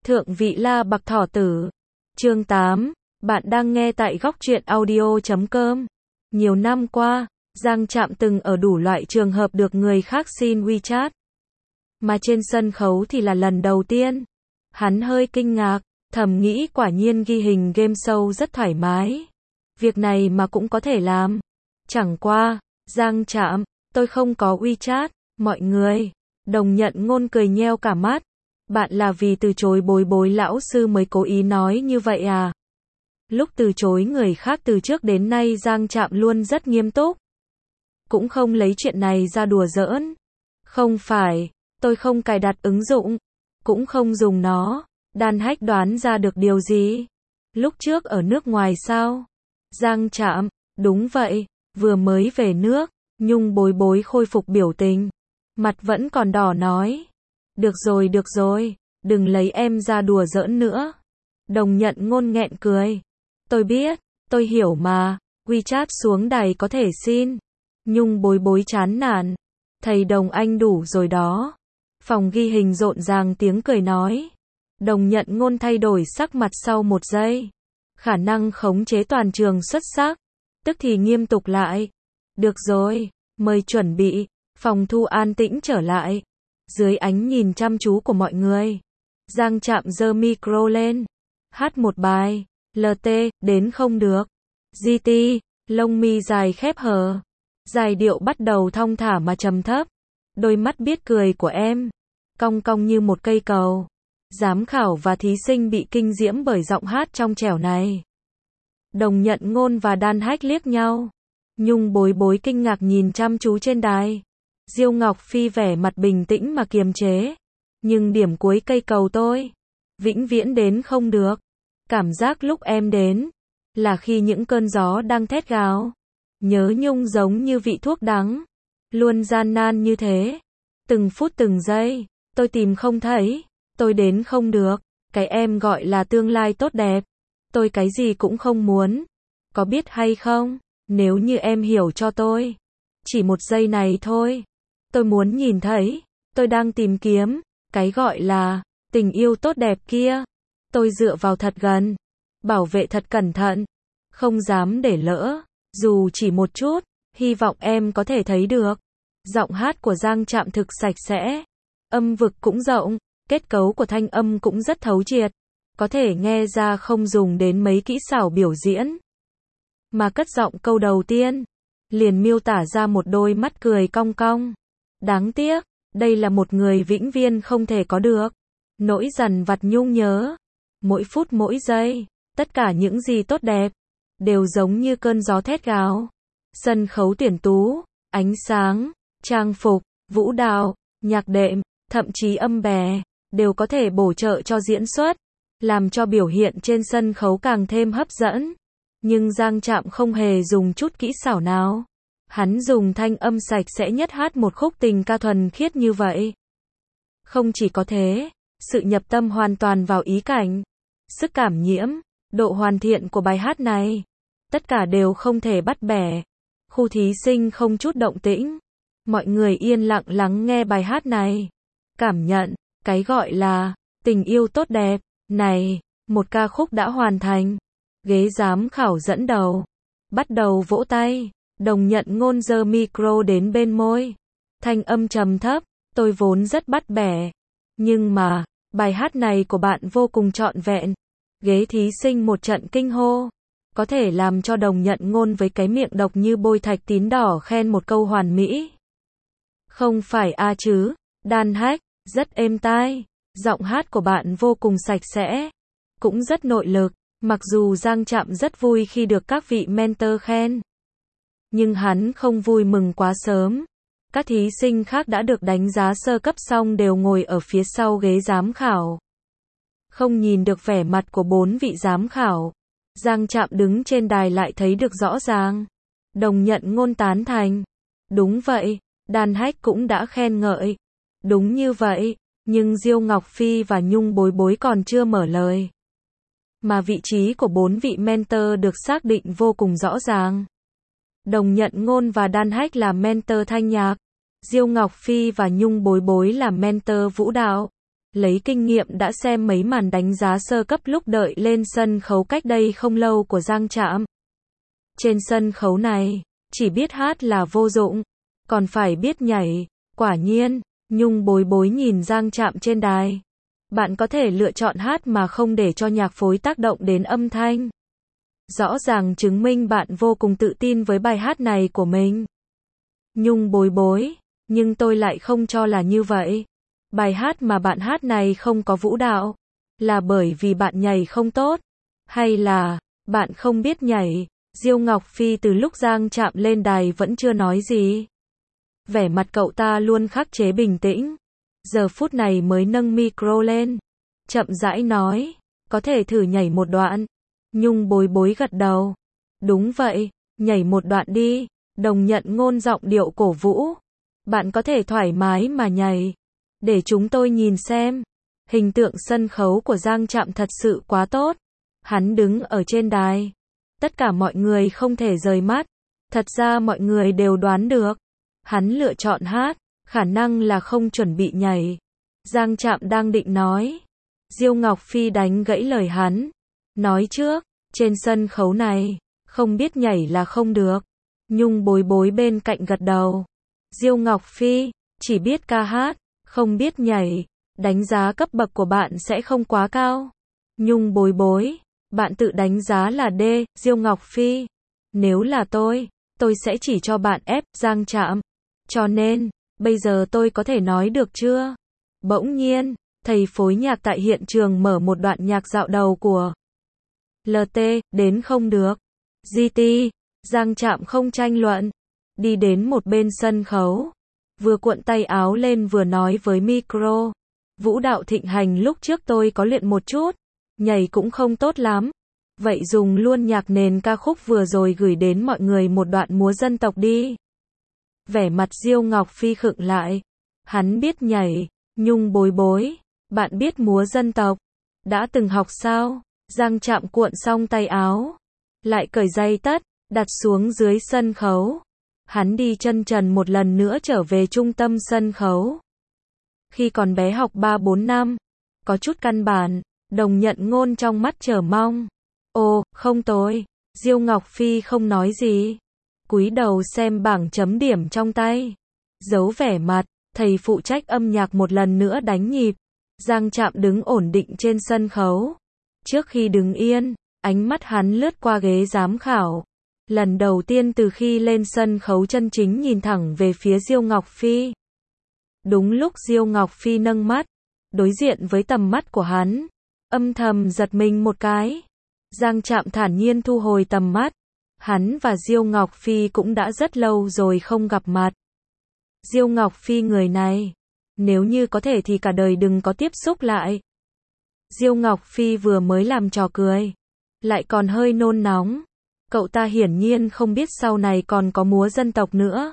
Thượng vị La Bạc Thỏ Tử. Chương 8. Bạn đang nghe tại góc truyện audio.com. Nhiều năm qua, Giang Trạm từng ở đủ loại trường hợp được người khác xin WeChat. Mà trên sân khấu thì là lần đầu tiên. Hắn hơi kinh ngạc, thầm nghĩ quả nhiên ghi hình game show rất thoải mái. Việc này mà cũng có thể làm. Chẳng qua, Giang Trạm, tôi không có WeChat, mọi người. Đồng Nhận Ngôn cười nheo cả mắt. Bạn là vì từ chối Bối Bối lão sư mới cố ý nói như vậy à? Lúc từ chối người khác từ trước đến nay Giang Trạm luôn rất nghiêm túc. Cũng không lấy chuyện này ra đùa giỡn. Không phải, tôi không cài đặt ứng dụng, cũng không dùng nó. Đan Hách đoán ra được điều gì? Lúc trước ở nước ngoài sao? Giang Trạm, đúng vậy, vừa mới về nước. Nhung Bối Bối khôi phục biểu tình. Mặt vẫn còn đỏ nói. Được rồi, đừng lấy em ra đùa giỡn nữa. Đồng Nhận Ngôn nghẹn cười. Tôi biết, tôi hiểu mà, WeChat xuống đài có thể xin. Nhung Bối Bối chán nản. Thầy Đồng anh đủ rồi đó. Phòng ghi hình rộn ràng tiếng cười nói. Đồng Nhận Ngôn thay đổi sắc mặt sau một giây. Khả năng khống chế toàn trường xuất sắc. Tức thì nghiêm túc lại. Được rồi, mời chuẩn bị. Phòng thu an tĩnh trở lại. Dưới ánh nhìn chăm chú của mọi người, Giang Trạm giơ micro lên, hát một bài, LT, đến không được. GT, lông mi dài khép hờ. Giai điệu bắt đầu thong thả mà trầm thấp. Đôi mắt biết cười của em, cong cong như một cây cầu. Giám khảo và thí sinh bị kinh diễm bởi giọng hát trong trẻo này. Đồng Nhận Ngôn và Đan Hách liếc nhau. Nhung Bối Bối kinh ngạc nhìn chăm chú trên đài. Diêu Ngọc Phi vẻ mặt bình tĩnh mà kiềm chế. Nhưng điểm cuối cây cầu tôi, vĩnh viễn đến không được. Cảm giác lúc em đến, là khi những cơn gió đang thét gào. Nhớ nhung giống như vị thuốc đắng. Luôn gian nan như thế. Từng phút từng giây, tôi tìm không thấy. Tôi đến không được. Cái em gọi là tương lai tốt đẹp. Tôi cái gì cũng không muốn. Có biết hay không, nếu như em hiểu cho tôi. Chỉ một giây này thôi. Tôi muốn nhìn thấy, tôi đang tìm kiếm, cái gọi là tình yêu tốt đẹp kia. Tôi dựa vào thật gần, bảo vệ thật cẩn thận, không dám để lỡ, dù chỉ một chút, hy vọng em có thể thấy được. Giọng hát của Giang Trạm thực sạch sẽ, âm vực cũng rộng, kết cấu của thanh âm cũng rất thấu triệt, có thể nghe ra không dùng đến mấy kỹ xảo biểu diễn. Mà cất giọng câu đầu tiên, liền miêu tả ra một đôi mắt cười cong cong. Đáng tiếc, đây là một người vĩnh viễn không thể có được. Nỗi dằn vặt nhung nhớ. Mỗi phút mỗi giây, tất cả những gì tốt đẹp, đều giống như cơn gió thét gào. Sân khấu tuyển tú, ánh sáng, trang phục, vũ đạo, nhạc đệm, thậm chí âm bè, đều có thể bổ trợ cho diễn xuất, làm cho biểu hiện trên sân khấu càng thêm hấp dẫn. Nhưng Giang Trạm không hề dùng chút kỹ xảo nào. Hắn dùng thanh âm sạch sẽ nhất hát một khúc tình ca thuần khiết như vậy. Không chỉ có thế, sự nhập tâm hoàn toàn vào ý cảnh, sức cảm nhiễm, độ hoàn thiện của bài hát này, tất cả đều không thể bắt bẻ. Khu thí sinh không chút động tĩnh, mọi người yên lặng lắng nghe bài hát này, cảm nhận cái gọi là tình yêu tốt đẹp này. Một ca khúc đã hoàn thành. Ghế giám khảo dẫn đầu, bắt đầu vỗ tay. Đồng Nhận Ngôn giơ micro đến bên môi, thanh âm trầm thấp, tôi vốn rất bắt bẻ, nhưng mà, bài hát này của bạn vô cùng trọn vẹn. Ghế thí sinh một trận kinh hô, có thể làm cho Đồng Nhận Ngôn với cái miệng độc như bôi thạch tín đỏ khen một câu hoàn mỹ. Không phải a chứ, Đan Hách, rất êm tai, giọng hát của bạn vô cùng sạch sẽ, cũng rất nội lực, mặc dù Giang Trạm rất vui khi được các vị mentor khen. Nhưng hắn không vui mừng quá sớm. Các thí sinh khác đã được đánh giá sơ cấp xong đều ngồi ở phía sau ghế giám khảo. Không nhìn được vẻ mặt của 4 vị giám khảo. Giang Trạm đứng trên đài lại thấy được rõ ràng. Đồng Nhận Ngôn tán thành. Đúng vậy, Đan Hách cũng đã khen ngợi. Đúng như vậy, nhưng Diêu Ngọc Phi và Nhung Bối Bối còn chưa mở lời. Mà vị trí của 4 vị mentor được xác định vô cùng rõ ràng. Đồng Nhận Ngôn và Đan Hách là mentor thanh nhạc, Diêu Ngọc Phi và Nhung Bối Bối là mentor vũ đạo. lấy kinh nghiệm đã xem mấy màn đánh giá sơ cấp lúc đợi lên sân khấu cách đây không lâu của Giang Trạm. Trên sân khấu này, chỉ biết hát là vô dụng, còn phải biết nhảy. Quả nhiên, Nhung bối bối nhìn Giang Trạm trên đài. Bạn có thể lựa chọn hát mà không để cho nhạc phối tác động đến âm thanh. Rõ ràng chứng minh bạn vô cùng tự tin với bài hát này của mình. Nhung bối bối, nhưng tôi lại không cho là như vậy. Bài hát mà bạn hát này không có vũ đạo, là bởi vì bạn nhảy không tốt, hay là bạn không biết nhảy? Diêu Ngọc Phi từ lúc Giang Trạm lên đài vẫn chưa nói gì. Vẻ mặt cậu ta luôn khắc chế bình tĩnh. Giờ phút này mới nâng micro lên, chậm rãi nói, có thể thử nhảy một đoạn. Nhung bối bối gật đầu. Đúng vậy, nhảy một đoạn đi. Đồng Nhận Ngôn giọng điệu cổ vũ. Bạn có thể thoải mái mà nhảy. Để chúng tôi nhìn xem. Hình tượng sân khấu của Giang Trạm thật sự quá tốt. Hắn đứng ở trên đài. Tất cả mọi người không thể rời mắt. Thật ra mọi người đều đoán được. Hắn lựa chọn hát, khả năng là không chuẩn bị nhảy. Giang Trạm đang định nói. Diêu Ngọc Phi đánh gãy lời hắn. Nói trước, trên sân khấu này, không biết nhảy là không được. Nhung bối bối bên cạnh gật đầu. Diêu Ngọc Phi, chỉ biết ca hát, không biết nhảy. Đánh giá cấp bậc của bạn sẽ không quá cao. Nhung bối bối, bạn tự đánh giá là D. Diêu Ngọc Phi, nếu là tôi sẽ chỉ cho bạn F. Giang Trạm. Cho nên, bây giờ tôi có thể nói được chưa? Bỗng nhiên, thầy phối nhạc tại hiện trường mở một đoạn nhạc dạo đầu của LT, đến không được. GT, Giang Trạm không tranh luận. Đi đến một bên sân khấu. Vừa cuộn tay áo lên vừa nói với micro. Vũ đạo thịnh hành lúc trước tôi có luyện một chút. Nhảy cũng không tốt lắm. Vậy dùng luôn nhạc nền ca khúc vừa rồi gửi đến mọi người một đoạn múa dân tộc đi. Vẻ mặt Diêu Ngọc Phi khựng lại. Hắn biết nhảy. Nhung bối bối, bạn biết múa dân tộc? Đã từng học sao? Giang Trạm cuộn xong tay áo, lại cởi giày tất, đặt xuống dưới sân khấu. Hắn đi chân trần một lần nữa trở về trung tâm sân khấu. Khi còn bé học 3-4 năm, có chút căn bản. Đồng Nhận Ngôn trong mắt chờ mong. Ồ, không tồi. Diêu Ngọc Phi không nói gì. Cúi đầu xem bảng chấm điểm trong tay. Giấu vẻ mặt, thầy phụ trách âm nhạc một lần nữa đánh nhịp. Giang Trạm đứng ổn định trên sân khấu. Trước khi đứng yên, ánh mắt hắn lướt qua ghế giám khảo. Lần đầu tiên từ khi lên sân khấu chân chính nhìn thẳng về phía Diêu Ngọc Phi. Đúng lúc Diêu Ngọc Phi nâng mắt, đối diện với tầm mắt của hắn, âm thầm giật mình một cái. Giang Trạm thản nhiên thu hồi tầm mắt. Hắn và Diêu Ngọc Phi cũng đã rất lâu rồi không gặp mặt. Diêu Ngọc Phi người này, nếu như có thể thì cả đời đừng có tiếp xúc lại. Diêu Ngọc Phi vừa mới làm trò cười, lại còn hơi nôn nóng. Cậu ta hiển nhiên không biết sau này còn có múa dân tộc nữa.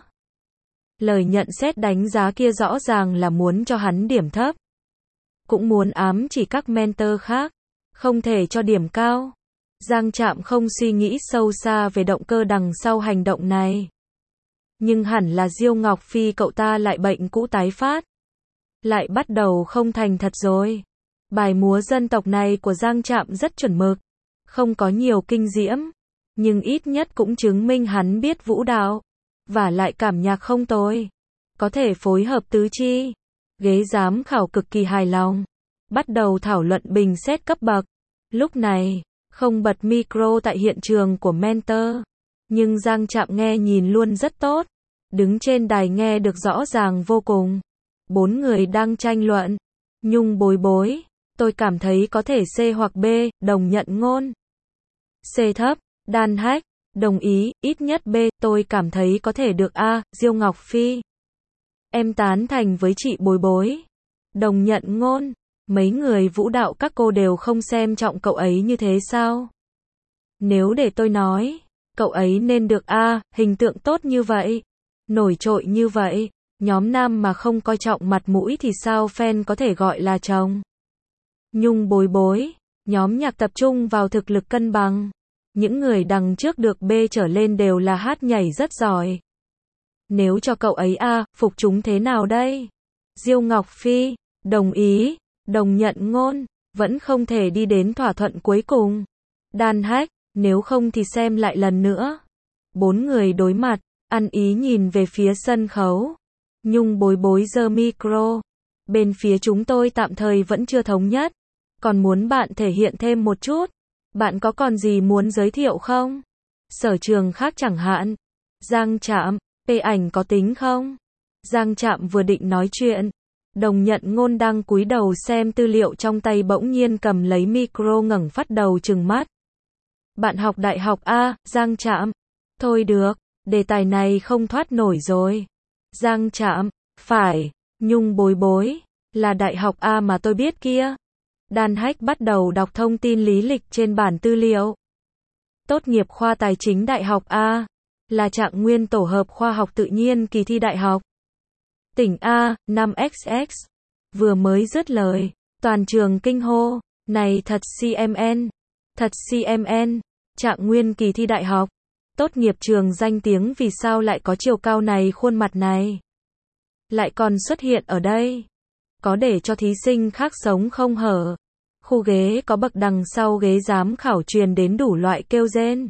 Lời nhận xét đánh giá kia rõ ràng là muốn cho hắn điểm thấp. Cũng muốn ám chỉ các mentor khác, không thể cho điểm cao. Giang Trạm không suy nghĩ sâu xa về động cơ đằng sau hành động này. Nhưng hẳn là Diêu Ngọc Phi cậu ta lại bệnh cũ tái phát. Lại bắt đầu không thành thật rồi. Bài múa dân tộc này của Giang Trạm rất chuẩn mực. Không có nhiều kinh diễm. Nhưng ít nhất cũng chứng minh hắn biết vũ đạo. Và lại cảm nhạc không tồi. Có thể phối hợp tứ chi. Ghế giám khảo cực kỳ hài lòng. Bắt đầu thảo luận bình xét cấp bậc. Lúc này, không bật micro tại hiện trường của mentor. Nhưng Giang Trạm nghe nhìn luôn rất tốt. Đứng trên đài nghe được rõ ràng vô cùng. 4 người đang tranh luận. Nhung bối bối, tôi cảm thấy có thể C hoặc B. Đồng Nhận Ngôn, C thấp. Đan Hách, đồng ý, ít nhất B. Tôi cảm thấy có thể được A. Diêu Ngọc Phi, em tán thành với chị bối bối. Đồng Nhận Ngôn, mấy người vũ đạo các cô đều không xem trọng cậu ấy như thế sao? Nếu để tôi nói, cậu ấy nên được A. Hình tượng tốt như vậy, nổi trội như vậy, nhóm nam mà không coi trọng mặt mũi thì sao fan có thể gọi là chồng? Nhung bối bối, nhóm nhạc tập trung vào thực lực cân bằng. Những người đằng trước được B trở lên đều là hát nhảy rất giỏi. Nếu cho cậu ấy A, phục chúng thế nào đây? Diêu Ngọc Phi, đồng ý. Đồng nhận ngôn, vẫn không thể đi đến thỏa thuận cuối cùng. Đan Hách, nếu không thì xem lại lần nữa. Bốn người đối mặt, ăn ý nhìn về phía sân khấu. Nhung bối bối giơ micro. Bên phía chúng tôi tạm thời vẫn chưa thống nhất. Còn muốn bạn thể hiện thêm một chút. Bạn có còn gì muốn giới thiệu không? Sở trường khác chẳng hạn. Giang Trạm, ảnh có tính không? Giang Trạm vừa định nói chuyện. Đồng nhận ngôn đang cúi đầu xem tư liệu trong tay bỗng nhiên cầm lấy micro ngẩng phát đầu trừng mắt. Bạn học đại học A, Giang Trạm. Thôi được, đề tài này không thoát nổi rồi. Giang Trạm, phải, Nhung bối bối, là đại học A mà tôi biết kia. Đan Hách bắt đầu đọc thông tin lý lịch trên bản tư liệu. Tốt nghiệp khoa tài chính đại học A, là trạng nguyên tổ hợp khoa học tự nhiên kỳ thi đại học. Tỉnh A, 5XX. Vừa mới dứt lời, toàn trường kinh hô, này thật CMN, thật CMN, trạng nguyên kỳ thi đại học. Tốt nghiệp trường danh tiếng vì sao lại có chiều cao này khuôn mặt này. Lại còn xuất hiện ở đây. Có để cho thí sinh khác sống không hở. Khu ghế có bậc đằng sau ghế giám khảo truyền đến đủ loại kêu rên.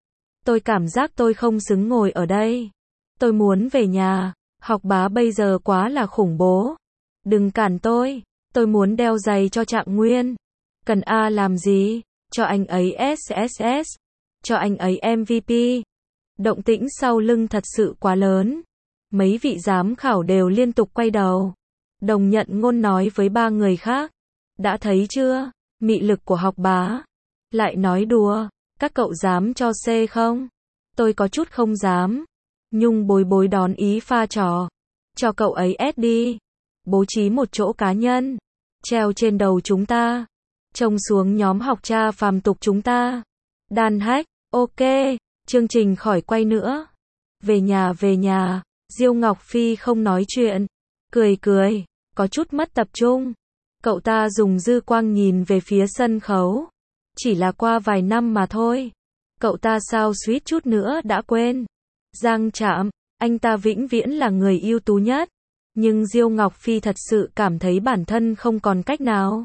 Tôi cảm giác tôi không xứng ngồi ở đây. Tôi muốn về nhà. Học bá bây giờ quá là khủng bố. Đừng cản tôi muốn đeo giày cho trạng nguyên. Cần A làm gì? Cho anh ấy SSS. Cho anh ấy MVP. Động tĩnh sau lưng thật sự quá lớn. Mấy vị giám khảo đều liên tục quay đầu. Đồng nhận ngôn nói với ba người khác. Đã thấy chưa? Mị lực của học bá. Lại nói đùa. Các cậu dám cho C không? Tôi có chút không dám. Nhung bối bối đón ý pha trò. Cho cậu ấy S đi. Bố trí một chỗ cá nhân. Treo trên đầu chúng ta. Trông xuống nhóm học cha phàm tục chúng ta. Đan Hách, ok, chương trình khỏi quay nữa. Về nhà, Diêu Ngọc Phi không nói chuyện. Cười, có chút mất tập trung. Cậu ta dùng dư quang nhìn về phía sân khấu. Chỉ là qua vài năm mà thôi. Cậu ta sao suýt chút nữa đã quên. Giang Trạm, anh ta vĩnh viễn là người ưu tú nhất. Nhưng Diêu Ngọc Phi thật sự cảm thấy bản thân không còn cách nào.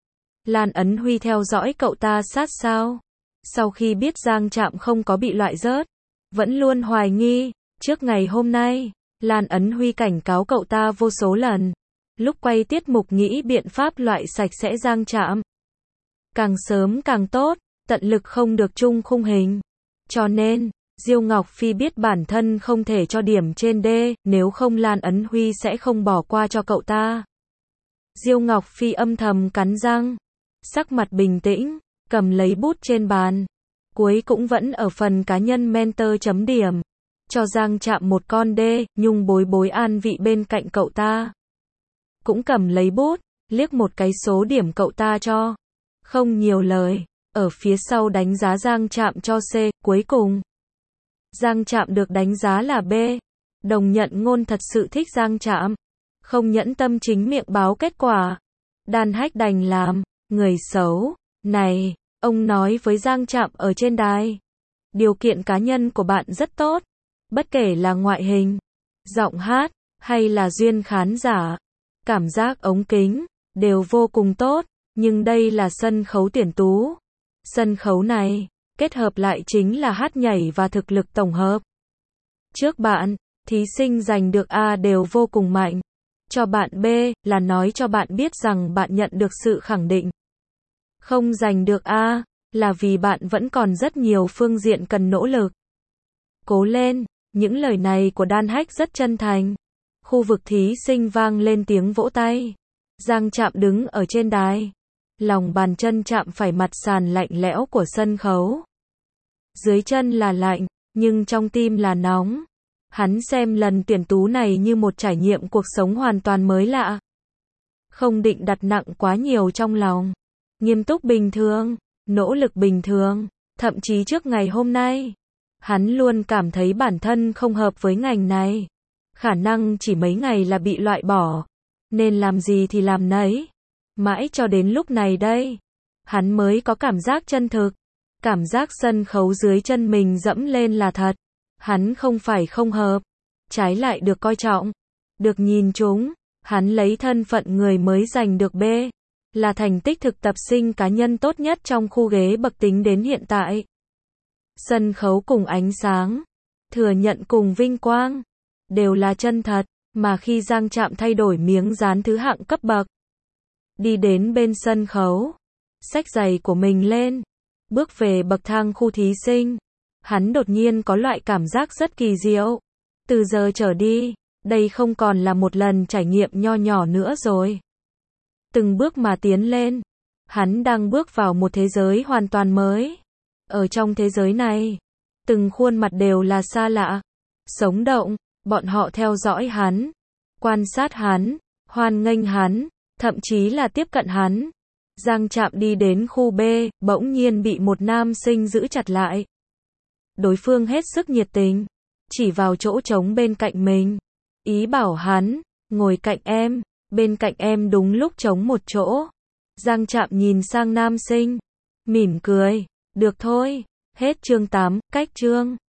Lan Ấn Huy theo dõi cậu ta sát sao. Sau khi biết Giang Trạm không có bị loại rớt, vẫn luôn hoài nghi. Trước ngày hôm nay, Lan Ấn Huy cảnh cáo cậu ta vô số lần. Lúc quay tiết mục nghĩ biện pháp loại sạch sẽ Giang Trạm. Càng sớm càng tốt, tận lực không được chung khung hình. Cho nên, Diêu Ngọc Phi biết bản thân không thể cho điểm trên D, nếu không Lan Ấn Huy sẽ không bỏ qua cho cậu ta. Diêu Ngọc Phi âm thầm cắn răng, sắc mặt bình tĩnh, cầm lấy bút trên bàn. Cuối cũng vẫn ở phần cá nhân mentor chấm điểm. Cho Giang Trạm một con D, Nhung bối bối an vị bên cạnh cậu ta. Cũng cầm lấy bút, liếc một cái số điểm cậu ta cho. Không nhiều lời, ở phía sau đánh giá Giang Trạm cho C, cuối cùng. Giang Trạm được đánh giá là B. Đồng nhận ngôn thật sự thích Giang Trạm. Không nhẫn tâm chính miệng báo kết quả. Đan Hách đành làm, người xấu. Này, ông nói với Giang Trạm ở trên đài. Điều kiện cá nhân của bạn rất tốt. Bất kể là ngoại hình, giọng hát, hay là duyên khán giả, cảm giác ống kính, đều vô cùng tốt. Nhưng đây là sân khấu tuyển tú. Sân khấu này, kết hợp lại chính là hát nhảy và thực lực tổng hợp. Trước bạn, thí sinh giành được A đều vô cùng mạnh. Cho bạn B, là nói cho bạn biết rằng bạn nhận được sự khẳng định. Không giành được A, là vì bạn vẫn còn rất nhiều phương diện cần nỗ lực. Cố lên, những lời này của Đan Hách rất chân thành. Khu vực thí sinh vang lên tiếng vỗ tay. Giang Trạm đứng ở trên đài. Lòng bàn chân chạm phải mặt sàn lạnh lẽo của sân khấu. Dưới chân là lạnh, nhưng trong tim là nóng. Hắn xem lần tuyển tú này như một trải nghiệm cuộc sống hoàn toàn mới lạ. Không định đặt nặng quá nhiều trong lòng. Nghiêm túc bình thường, nỗ lực bình thường, thậm chí trước ngày hôm nay. Hắn luôn cảm thấy bản thân không hợp với ngành này. Khả năng chỉ mấy ngày là bị loại bỏ. Nên làm gì thì làm nấy. Mãi cho đến lúc này đây, hắn mới có cảm giác chân thực. Cảm giác sân khấu dưới chân mình dẫm lên là thật. Hắn không phải không hợp, trái lại được coi trọng, được nhìn trúng. Hắn lấy thân phận người mới giành được B. là thành tích thực tập sinh cá nhân tốt nhất trong khu ghế bậc tính đến hiện tại. Sân khấu cùng ánh sáng, thừa nhận cùng vinh quang, đều là chân thật, mà khi Giang Trạm thay đổi miếng dán thứ hạng cấp bậc, đi đến bên sân khấu, xách giày của mình lên, bước về bậc thang khu thí sinh, hắn đột nhiên có loại cảm giác rất kỳ diệu. Từ giờ trở đi, đây không còn là một lần trải nghiệm nho nhỏ nữa rồi. Từng bước mà tiến lên, hắn đang bước vào một thế giới hoàn toàn mới. Ở trong thế giới này, từng khuôn mặt đều là xa lạ, sống động, bọn họ theo dõi hắn, quan sát hắn, hoan nghênh hắn, thậm chí là tiếp cận hắn. Giang Trạm đi đến khu B, bỗng nhiên bị một nam sinh giữ chặt lại. Đối phương hết sức nhiệt tình, chỉ vào chỗ trống bên cạnh mình, ý bảo hắn, ngồi cạnh em, bên cạnh em đúng lúc trống một chỗ. Giang Trạm nhìn sang nam sinh, mỉm cười, được thôi, hết chương 8, cách chương.